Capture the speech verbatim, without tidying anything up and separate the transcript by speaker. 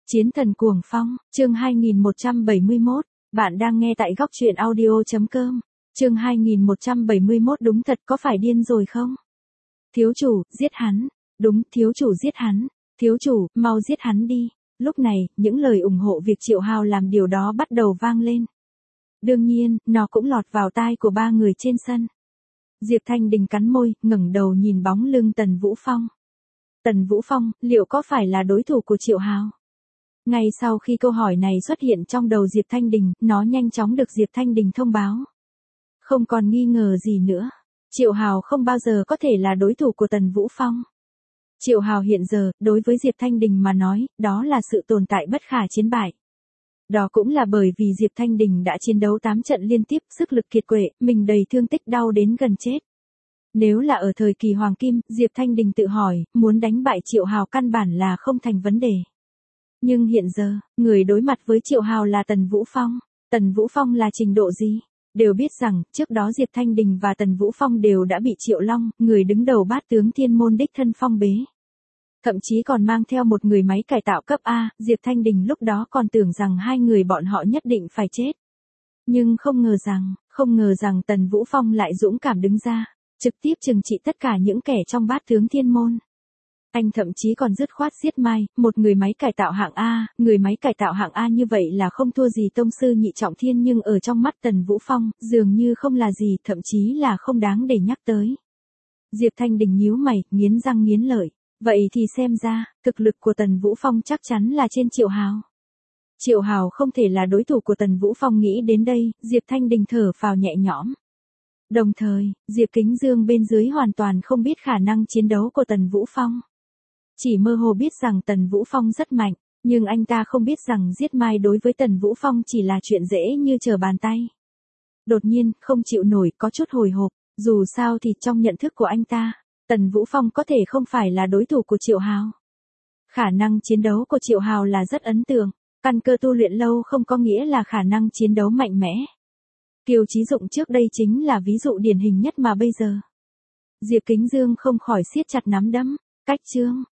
Speaker 1: Chiến thần cuồng phong, chương hai nghìn một trăm bảy mươi mốt, bạn đang nghe tại góc truyện audio.com, chương hai nghìn một trăm bảy mươi mốt đúng thật có phải điên rồi không? Thiếu chủ, giết hắn, đúng, thiếu chủ giết hắn, thiếu chủ, mau giết hắn đi. Lúc này, những lời ủng hộ việc Triệu Hào làm điều đó bắt đầu vang lên. Đương nhiên, nó cũng lọt vào tai của ba người trên sân. Diệp Thanh Đình cắn môi, ngẩng đầu nhìn bóng lưng Tần Vũ Phong. Tần Vũ Phong, liệu có phải là đối thủ của Triệu Hào? Ngay sau khi câu hỏi này xuất hiện trong đầu Diệp Thanh Đình, nó nhanh chóng được Diệp Thanh Đình thông báo. Không còn nghi ngờ gì nữa. Triệu Hào không bao giờ có thể là đối thủ của Tần Vũ Phong. Triệu Hào hiện giờ, đối với Diệp Thanh Đình mà nói, đó là sự tồn tại bất khả chiến bại. Đó cũng là bởi vì Diệp Thanh Đình đã chiến đấu tám trận liên tiếp, sức lực kiệt quệ, mình đầy thương tích đau đến gần chết. Nếu là ở thời kỳ Hoàng Kim, Diệp Thanh Đình tự hỏi, muốn đánh bại Triệu Hào căn bản là không thành vấn đề. Nhưng hiện giờ, người đối mặt với Triệu Hào là Tần Vũ Phong. Tần Vũ Phong là trình độ gì? Đều biết rằng, trước đó Diệp Thanh Đình và Tần Vũ Phong đều đã bị Triệu Long, người đứng đầu bát tướng thiên môn đích thân phong bế. Thậm chí còn mang theo một người máy cải tạo cấp A, Diệp Thanh Đình lúc đó còn tưởng rằng hai người bọn họ nhất định phải chết. Nhưng không ngờ rằng, không ngờ rằng Tần Vũ Phong lại dũng cảm đứng ra, trực tiếp trừng trị tất cả những kẻ trong bát tướng thiên môn. Anh thậm chí còn dứt khoát giết Mai, một người máy cải tạo hạng A, người máy cải tạo hạng A như vậy là không thua gì tông sư nhị trọng thiên, nhưng ở trong mắt Tần Vũ Phong, dường như không là gì, thậm chí là không đáng để nhắc tới. Diệp Thanh Đình nhíu mày, nghiến răng nghiến lợi. Vậy thì xem ra, thực lực của Tần Vũ Phong chắc chắn là trên Triệu Hào. Triệu Hào không thể là đối thủ của Tần Vũ Phong, nghĩ đến đây, Diệp Thanh Đình thở phào nhẹ nhõm. Đồng thời, Diệp Kính Dương bên dưới hoàn toàn không biết khả năng chiến đấu của Tần Vũ Phong. Chỉ mơ hồ biết rằng Tần Vũ Phong rất mạnh, nhưng anh ta không biết rằng giết Mai đối với Tần Vũ Phong chỉ là chuyện dễ như trở bàn tay. Đột nhiên, không chịu nổi, có chút hồi hộp, dù sao thì trong nhận thức của anh ta, Tần Vũ Phong có thể không phải là đối thủ của Triệu Hào. Khả năng chiến đấu của Triệu Hào là rất ấn tượng, căn cơ tu luyện lâu không có nghĩa là khả năng chiến đấu mạnh mẽ. Kiều Chí Dụng trước đây chính là ví dụ điển hình nhất mà bây giờ. Diệp Kính Dương không khỏi siết chặt nắm đấm, cách chương,